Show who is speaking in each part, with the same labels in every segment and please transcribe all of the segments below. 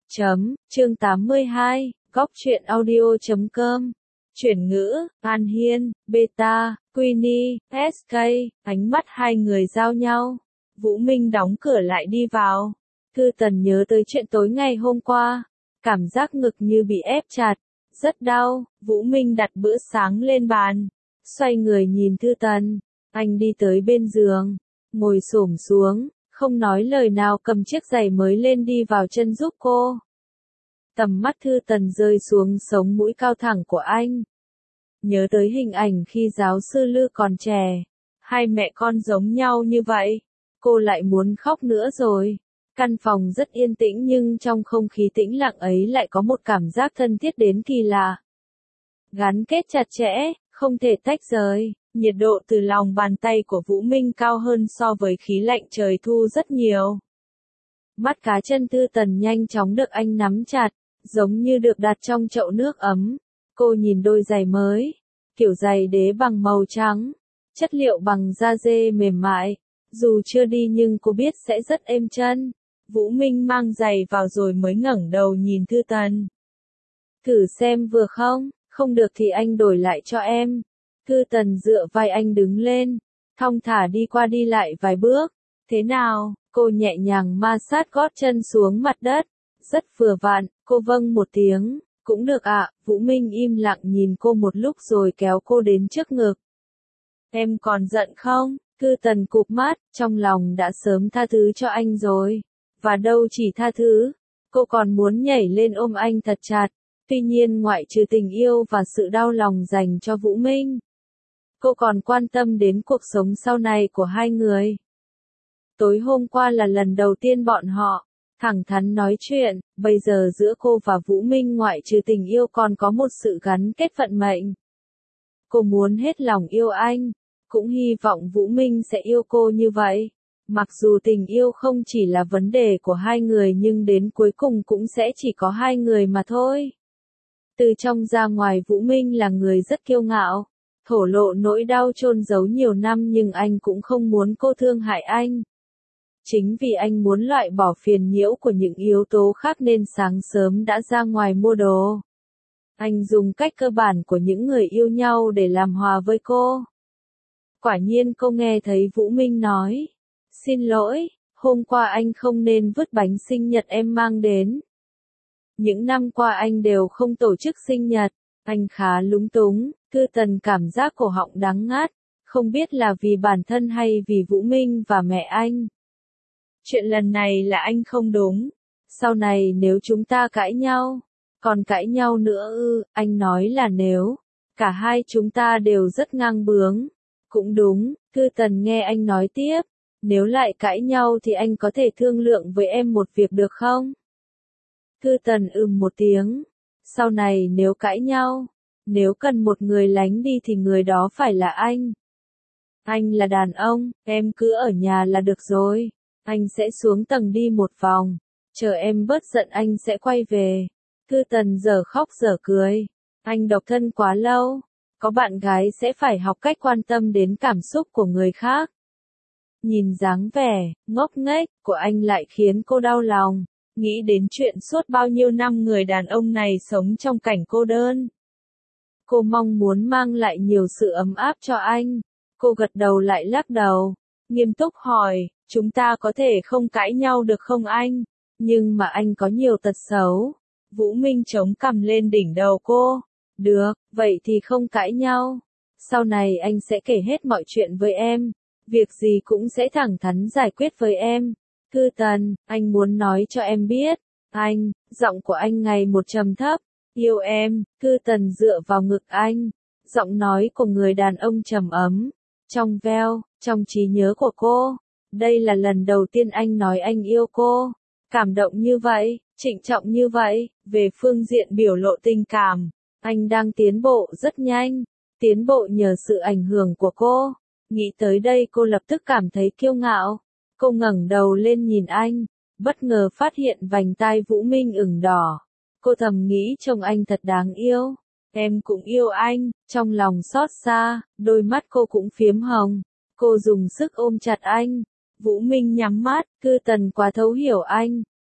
Speaker 1: Chương 82, Góc truyện audio.com. Chuyển ngữ, An Hiên, Beta, Queenie, SK, ánh mắt hai người giao nhau. Vũ Minh đóng cửa lại đi vào. Thư Tần nhớ tới chuyện tối ngày hôm qua. Cảm giác ngực như bị ép chặt. Rất đau. Vũ Minh đặt bữa sáng lên bàn. Xoay người nhìn Thư Tần. Anh đi tới bên giường. Ngồi xổm xuống. Không nói lời nào cầm chiếc giày mới lên đi vào chân giúp cô. Tầm mắt Thư Tần rơi xuống sống mũi cao thẳng của anh. Nhớ tới hình ảnh khi giáo sư Lư còn trẻ. Hai mẹ con giống nhau như vậy. Cô lại muốn khóc nữa rồi. Căn phòng rất yên tĩnh nhưng trong không khí tĩnh lặng ấy lại có một cảm giác thân thiết đến kỳ lạ. Gắn kết chặt chẽ, không thể tách rời. Nhiệt độ từ lòng bàn tay của Vũ Minh cao hơn so với khí lạnh trời thu rất nhiều. Mắt cá chân Thư Tần nhanh chóng được anh nắm chặt, giống như được đặt trong chậu nước ấm. Cô nhìn đôi giày mới, kiểu giày đế bằng màu trắng, chất liệu bằng da dê mềm mại. Dù chưa đi nhưng cô biết sẽ rất êm chân. Vũ Minh mang giày vào rồi mới ngẩng đầu nhìn Thư Tần. Thử xem vừa không, không được thì anh đổi lại cho em. Thư Tần dựa vai anh đứng lên, thong thả đi qua đi lại vài bước. Thế nào? Cô nhẹ nhàng ma sát gót chân xuống mặt đất. Rất vừa vặn, cô vâng một tiếng. Cũng được ạ. Vũ Minh im lặng nhìn cô một lúc rồi kéo cô đến trước ngực. Em còn giận không? Thư Tần cụp mắt, trong lòng đã sớm tha thứ cho anh rồi. Và đâu chỉ tha thứ, cô còn muốn nhảy lên ôm anh thật chặt. Tuy nhiên ngoại trừ tình yêu và sự đau lòng dành cho Vũ Minh, cô còn quan tâm đến cuộc sống sau này của hai người. Tối hôm qua là lần đầu tiên bọn họ thẳng thắn nói chuyện, bây giờ giữa cô và Vũ Minh ngoại trừ tình yêu còn có một sự gắn kết vận mệnh. Cô muốn hết lòng yêu anh, cũng hy vọng Vũ Minh sẽ yêu cô như vậy. Mặc dù tình yêu không chỉ là vấn đề của hai người nhưng đến cuối cùng cũng sẽ chỉ có hai người mà thôi. Từ trong ra ngoài Vũ Minh là người rất kiêu ngạo, thổ lộ nỗi đau chôn giấu nhiều năm nhưng anh cũng không muốn cô thương hại anh. Chính vì anh muốn loại bỏ phiền nhiễu của những yếu tố khác nên sáng sớm đã ra ngoài mua đồ. Anh dùng cách cơ bản của những người yêu nhau để làm hòa với cô. Quả nhiên cô nghe thấy Vũ Minh nói. Xin lỗi, hôm qua anh không nên vứt bánh sinh nhật em mang đến. Những năm qua anh đều không tổ chức sinh nhật. Anh khá lúng túng. Thư Tần cảm giác cổ họng đắng ngắt. Không biết là vì bản thân hay vì Vũ Minh và mẹ anh. Chuyện lần này là anh không đúng. Sau này nếu chúng ta cãi nhau, còn cãi nhau nữa anh nói là nếu. Cả hai chúng ta đều rất ngang bướng. Cũng đúng, Thư Tần nghe anh nói tiếp. Nếu lại cãi nhau thì anh có thể thương lượng với em một việc được không? Thư Tần một tiếng. Sau này nếu cãi nhau, nếu cần một người lánh đi thì người đó phải là anh. Anh là đàn ông, em cứ ở nhà là được rồi. Anh sẽ xuống tầng đi một vòng. Chờ em bớt giận anh sẽ quay về. Thư Tần giờ khóc giờ cười. Anh độc thân quá lâu. Có bạn gái sẽ phải học cách quan tâm đến cảm xúc của người khác. Nhìn dáng vẻ ngốc nghếch của anh lại khiến cô đau lòng. Nghĩ đến chuyện suốt bao nhiêu năm người đàn ông này sống trong cảnh cô đơn. Cô mong muốn mang lại nhiều sự ấm áp cho anh. Cô gật đầu lại lắc đầu. Nghiêm túc hỏi, chúng ta có thể không cãi nhau được không anh? Nhưng mà anh có nhiều tật xấu. Vũ Minh chống cằm lên đỉnh đầu cô. Được, vậy thì không cãi nhau. Sau này anh sẽ kể hết mọi chuyện với em. Việc gì cũng sẽ thẳng thắn giải quyết với em. Thư Tần, anh muốn nói cho em biết. Anh, giọng của anh ngày một trầm thấp. Yêu em. Thư Tần dựa vào ngực anh. Giọng nói của người đàn ông trầm ấm. Trong veo, trong trí nhớ của cô. Đây là lần đầu tiên anh nói anh yêu cô. Cảm động như vậy, trịnh trọng như vậy. Về phương diện biểu lộ tình cảm, anh đang tiến bộ rất nhanh. Tiến bộ nhờ sự ảnh hưởng của cô. Nghĩ tới đây cô lập tức cảm thấy kiêu ngạo. Cô ngẩng đầu lên nhìn anh, bất ngờ phát hiện vành tai Vũ Minh ửng đỏ. Cô thầm nghĩ trông anh thật đáng yêu. Em cũng yêu anh, trong lòng xót xa, đôi mắt cô cũng phiếm hồng. Cô dùng sức ôm chặt anh. Vũ Minh nhắm mắt, Thư Tần quá thấu hiểu anh.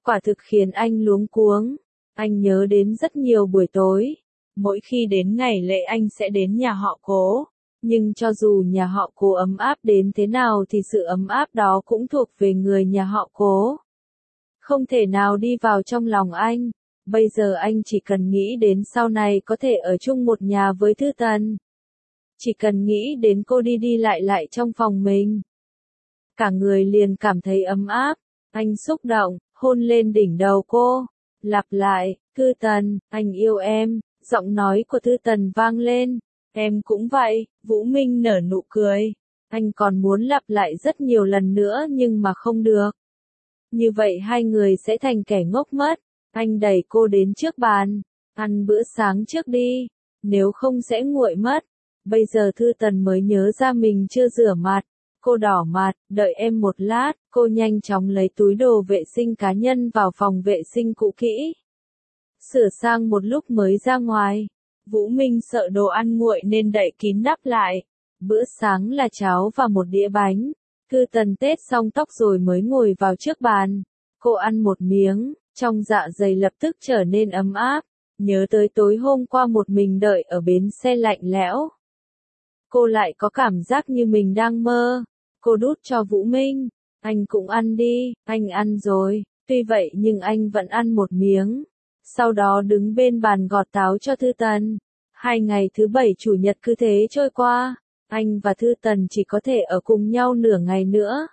Speaker 1: Quả thực khiến anh luống cuống. Anh nhớ đến rất nhiều buổi tối. Mỗi khi đến ngày lễ anh sẽ đến nhà họ Cố. Nhưng cho dù nhà họ Cố ấm áp đến thế nào thì sự ấm áp đó cũng thuộc về người nhà họ Cố. Không thể nào đi vào trong lòng anh. Bây giờ anh chỉ cần nghĩ đến sau này có thể ở chung một nhà với Thư Tần. Chỉ cần nghĩ đến cô đi đi lại lại trong phòng mình. Cả người liền cảm thấy ấm áp. Anh xúc động, hôn lên đỉnh đầu cô. Lặp lại, Thư Tần, anh yêu em. Giọng nói của Thư Tần vang lên. Em cũng vậy, Vũ Minh nở nụ cười. Anh còn muốn lặp lại rất nhiều lần nữa nhưng mà không được. Như vậy hai người sẽ thành kẻ ngốc mất. Anh đẩy cô đến trước bàn. Ăn bữa sáng trước đi. Nếu không sẽ nguội mất. Bây giờ Thư Tần mới nhớ ra mình chưa rửa mặt. Cô đỏ mặt, đợi em một lát. Cô nhanh chóng lấy túi đồ vệ sinh cá nhân vào phòng vệ sinh cũ kỹ. Sửa sang một lúc mới ra ngoài. Vũ Minh sợ đồ ăn nguội nên đậy kín nắp lại. Bữa sáng là cháo và một đĩa bánh. Thư Tần tết xong tóc rồi mới ngồi vào trước bàn. Cô ăn một miếng, trong dạ dày lập tức trở nên ấm áp. Nhớ tới tối hôm qua một mình đợi ở bến xe lạnh lẽo. Cô lại có cảm giác như mình đang mơ. Cô đút cho Vũ Minh. Anh cũng ăn đi, anh ăn rồi. Tuy vậy nhưng anh vẫn ăn một miếng. Sau đó đứng bên bàn gọt táo cho Thư Tần. 2 ngày thứ bảy chủ nhật cứ thế trôi qua. Anh và Thư Tần chỉ có thể ở cùng nhau nửa ngày nữa.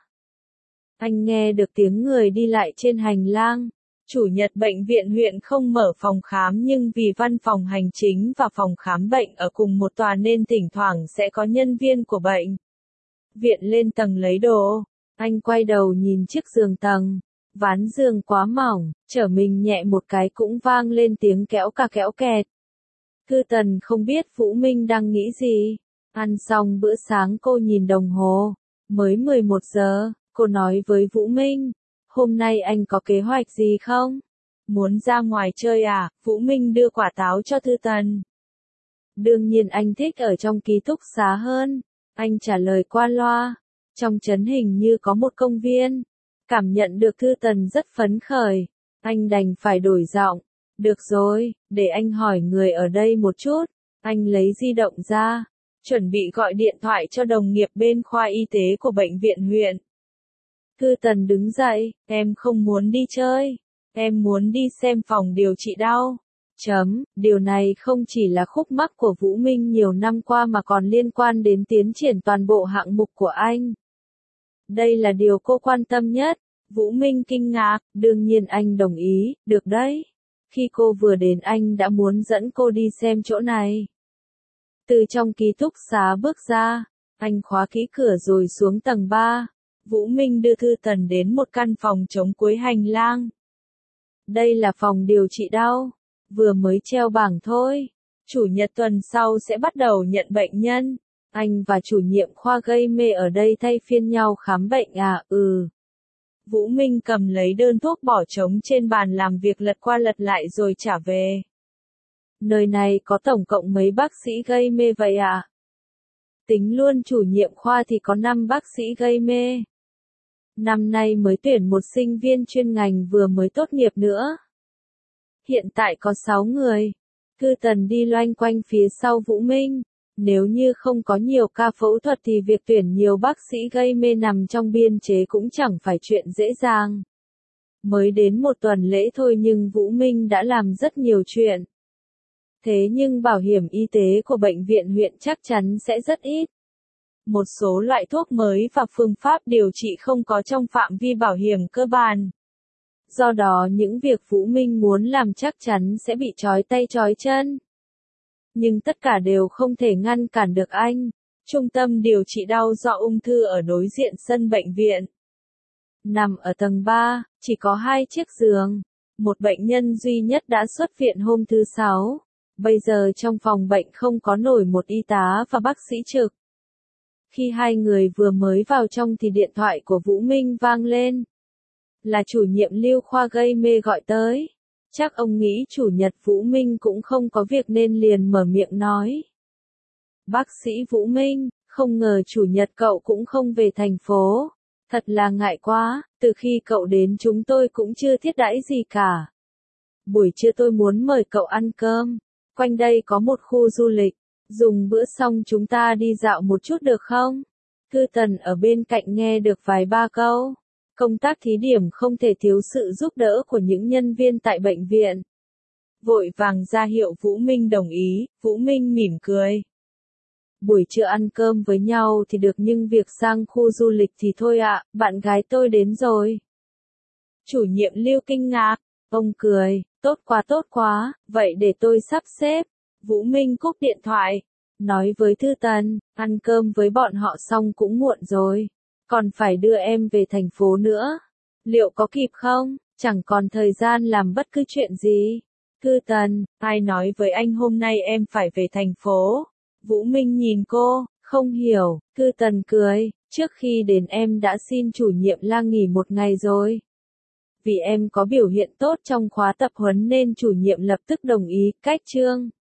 Speaker 1: Anh nghe được tiếng người đi lại trên hành lang. Chủ nhật bệnh viện huyện không mở phòng khám nhưng vì văn phòng hành chính và phòng khám bệnh ở cùng một tòa nên thỉnh thoảng sẽ có nhân viên của bệnh viện lên tầng lấy đồ. Anh quay đầu nhìn chiếc giường tầng. Ván giường quá mỏng, trở mình nhẹ một cái cũng vang lên tiếng kéo ca kéo kẹt. Thư Tần không biết Vũ Minh đang nghĩ gì. Ăn xong bữa sáng cô nhìn đồng hồ. Mới 11 giờ, cô nói với Vũ Minh. Hôm nay anh có kế hoạch gì không? Muốn ra ngoài chơi à? Vũ Minh đưa quả táo cho Thư Tần. Đương nhiên anh thích ở trong ký túc xá hơn. Anh trả lời qua loa. Trong trấn hình như có một công viên. Cảm nhận được Thư Tần rất phấn khởi. Anh đành phải đổi giọng. Được rồi, để anh hỏi người ở đây một chút. Anh lấy di động ra. Chuẩn bị gọi điện thoại cho đồng nghiệp bên khoa y tế của bệnh viện huyện. Thư Tần đứng dậy, em không muốn đi chơi. Em muốn đi xem phòng điều trị đau. Điều này không chỉ là khúc mắc của Vũ Minh nhiều năm qua mà còn liên quan đến tiến triển toàn bộ hạng mục của anh. Đây là điều cô quan tâm nhất. Vũ Minh kinh ngạc, đương nhiên anh đồng ý, được đấy. Khi cô vừa đến anh đã muốn dẫn cô đi xem chỗ này. Từ trong ký túc xá bước ra, anh khóa kỹ cửa rồi xuống tầng 3. Vũ Minh đưa Thư Tần đến một căn phòng trống cuối hành lang. Đây là phòng điều trị đau. Vừa mới treo bảng thôi. Chủ nhật tuần sau sẽ bắt đầu nhận bệnh nhân. Anh và chủ nhiệm khoa gây mê ở đây thay phiên nhau khám bệnh à? Vũ Minh cầm lấy đơn thuốc bỏ trống trên bàn làm việc lật qua lật lại rồi trả về. Nơi này có tổng cộng mấy bác sĩ gây mê vậy ạ? Tính luôn chủ nhiệm khoa thì có 5 bác sĩ gây mê. Năm nay mới tuyển một sinh viên chuyên ngành vừa mới tốt nghiệp nữa. Hiện tại có 6 người. Thư Tần đi loanh quanh phía sau Vũ Minh. Nếu như không có nhiều ca phẫu thuật thì việc tuyển nhiều bác sĩ gây mê nằm trong biên chế cũng chẳng phải chuyện dễ dàng. Mới đến một tuần lễ thôi nhưng Vũ Minh đã làm rất nhiều chuyện. Thế nhưng bảo hiểm y tế của bệnh viện huyện chắc chắn sẽ rất ít. Một số loại thuốc mới và phương pháp điều trị không có trong phạm vi bảo hiểm cơ bản. Do đó những việc Vũ Minh muốn làm chắc chắn sẽ bị trói tay trói chân. Nhưng tất cả đều không thể ngăn cản được anh. Trung tâm điều trị đau do ung thư ở đối diện sân bệnh viện. Nằm ở tầng 3, chỉ có 2 chiếc giường. Một bệnh nhân duy nhất đã xuất viện hôm thứ 6. Bây giờ trong phòng bệnh không có nổi một y tá và bác sĩ trực. Khi hai người vừa mới vào trong thì điện thoại của Vũ Minh vang lên. Là chủ nhiệm Lưu khoa gây mê gọi tới. Chắc ông nghĩ chủ nhật Vũ Minh cũng không có việc nên liền mở miệng nói. Bác sĩ Vũ Minh, không ngờ chủ nhật cậu cũng không về thành phố. Thật là ngại quá, từ khi cậu đến chúng tôi cũng chưa thiết đãi gì cả. Buổi trưa tôi muốn mời cậu ăn cơm. Quanh đây có một khu du lịch. Dùng bữa xong chúng ta đi dạo một chút được không? Cư Tần ở bên cạnh nghe được vài ba câu. Công tác thí điểm không thể thiếu sự giúp đỡ của những nhân viên tại bệnh viện. Vội vàng ra hiệu Vũ Minh đồng ý, Vũ Minh mỉm cười. Buổi trưa ăn cơm với nhau thì được nhưng việc sang khu du lịch thì thôi ạ, bạn gái tôi đến rồi. Chủ nhiệm Lưu kinh ngạc, ông cười, tốt quá, vậy để tôi sắp xếp. Vũ Minh cúp điện thoại, nói với Thư Tần, ăn cơm với bọn họ xong cũng muộn rồi, còn phải đưa em về thành phố nữa. Liệu có kịp không? Chẳng còn thời gian làm bất cứ chuyện gì. Thư Tần, ai nói với anh hôm nay em phải về thành phố? Vũ Minh nhìn cô, không hiểu. Thư Tần cười, trước khi đến em đã xin chủ nhiệm Lang nghỉ một ngày rồi. Vì em có biểu hiện tốt trong khóa tập huấn nên chủ nhiệm lập tức đồng ý, cách chương.